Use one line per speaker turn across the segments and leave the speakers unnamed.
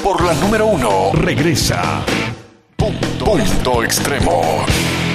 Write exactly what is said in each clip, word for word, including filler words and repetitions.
Por la número uno, regresa Punto, Punto Extremo.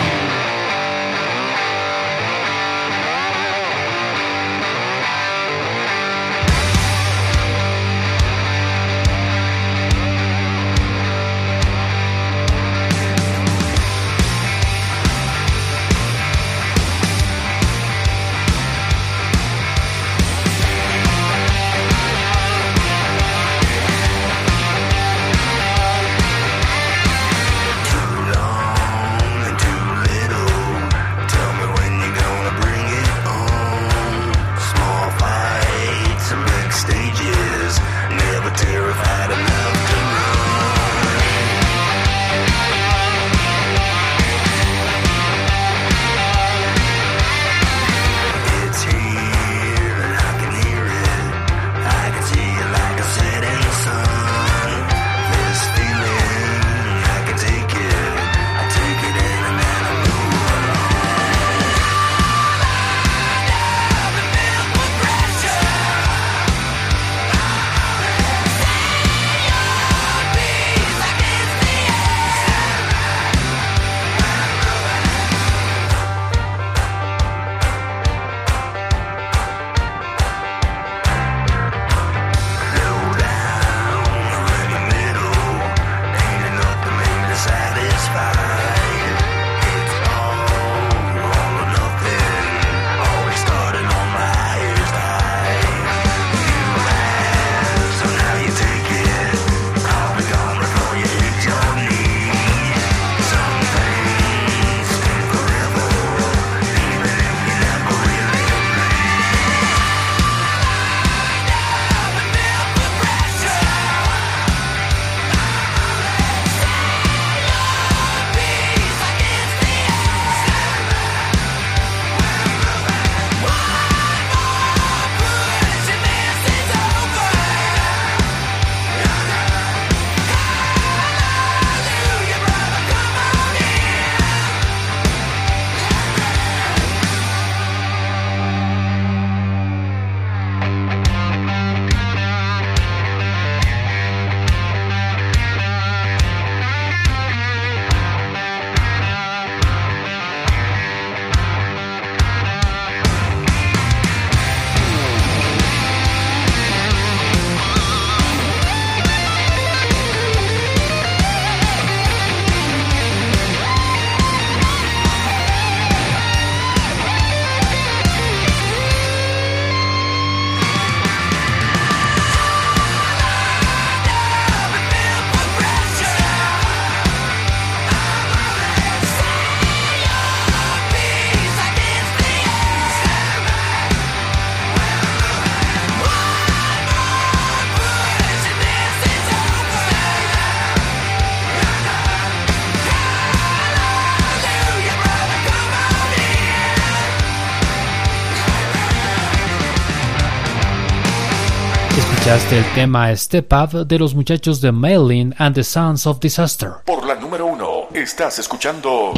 Escuchaste el tema Step Up de los muchachos de Maylin and the Sons of Disaster.
Por la número uno, estás escuchando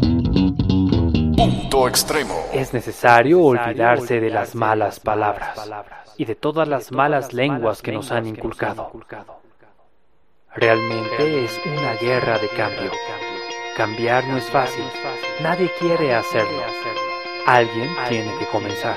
Punto Extremo.
Es necesario olvidarse de las malas palabras y de todas las malas lenguas que nos han inculcado. Realmente es una guerra de cambio. Cambiar no es fácil. Nadie quiere hacerlo. Alguien tiene que comenzar.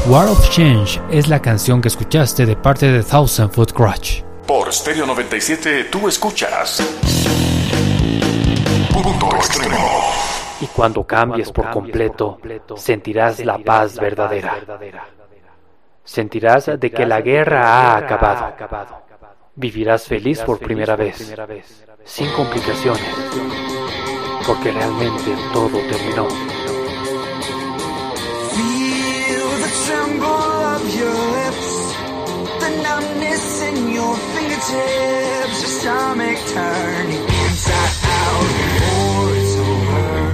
War of Change es la canción que escuchaste de parte de Thousand Foot Krutch.
Por Stereo noventa y siete tú escuchas Punto Extremo.
Y cuando cambies por completo, sentirás la paz verdadera. Sentirás de que la guerra ha acabado. Vivirás feliz por primera vez, sin complicaciones, porque realmente todo terminó.
Tremble of your lips, the numbness in your fingertips, your stomach turning inside out before it's over.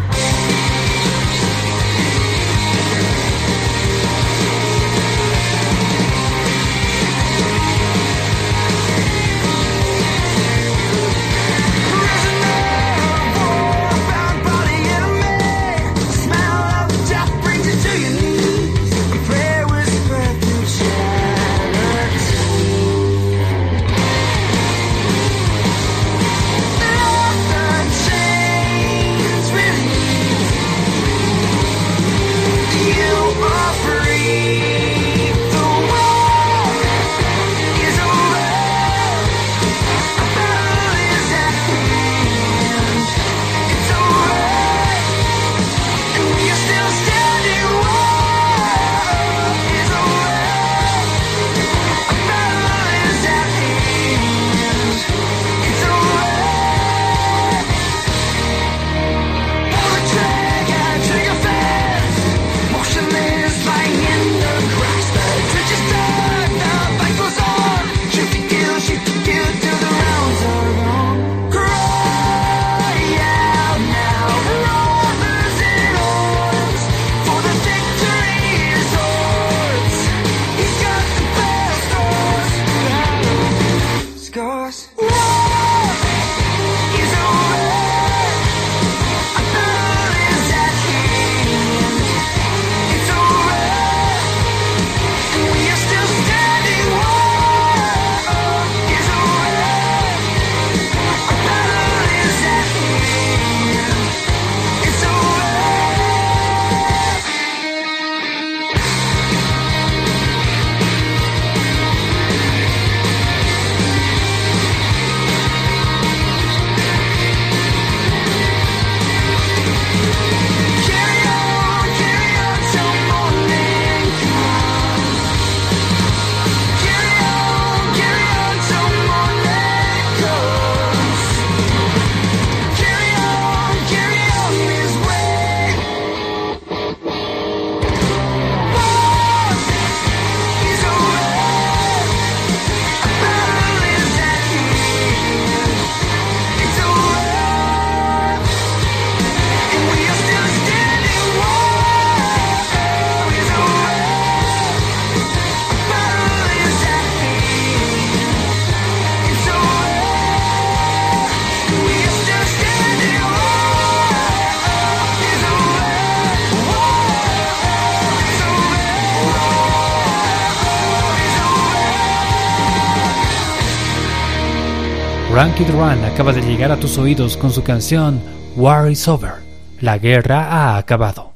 Rancid Run acaba de llegar a tus oídos con su canción War is Over, la guerra ha acabado.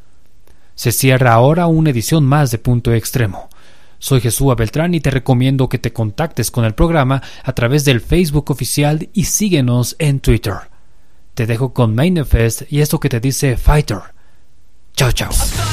Se cierra ahora una edición más de Punto Extremo. Soy Jesús Beltrán y te recomiendo que te contactes con el programa a través del Facebook oficial y síguenos en Twitter. Te dejo con Manifest y esto que te dice Fighter. Chao, chao.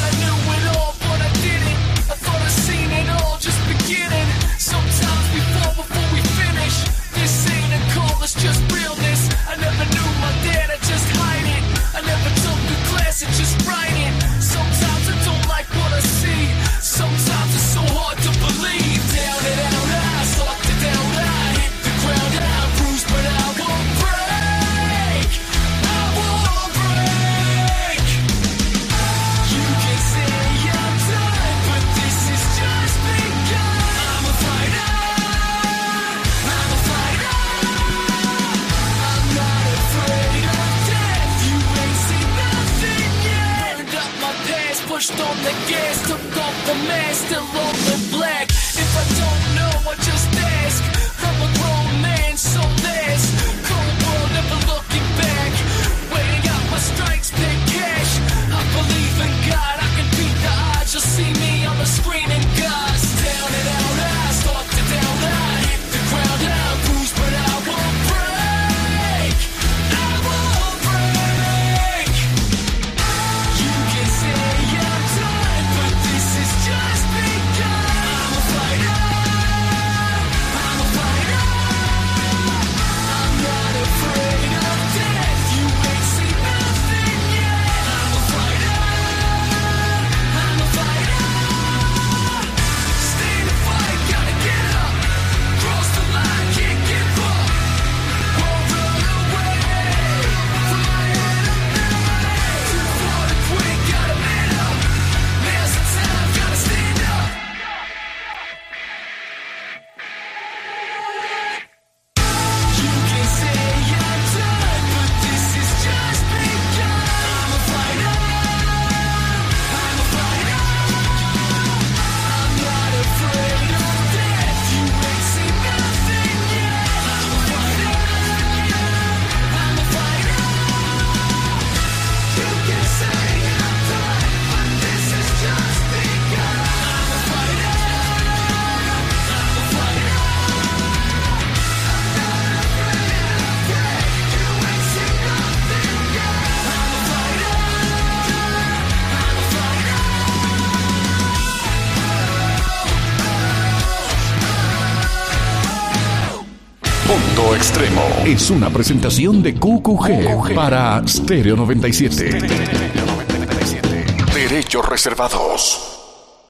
Just realness. I never knew my dad, I just hide it. I never took the class, I just write it. Sometimes I don't like what I see. Sometimes it's so hard to believe. Down and out, I start to down, I hit the ground, I bruise, but I won't break. I won't break. You can say I'm done, but this is just begun. I'm a fighter. I'm a fighter. Pushed on the gas, took off the mask, still on the black. If I don't know, I just ask. I'm a grown man, so there's cold world, never looking back. Weighing out my strikes, big cash. I believe in God, I can beat the odds. You'll see me on the screen
Punto Extremo es una presentación de Q Q G para Stereo noventa y siete. Derechos reservados.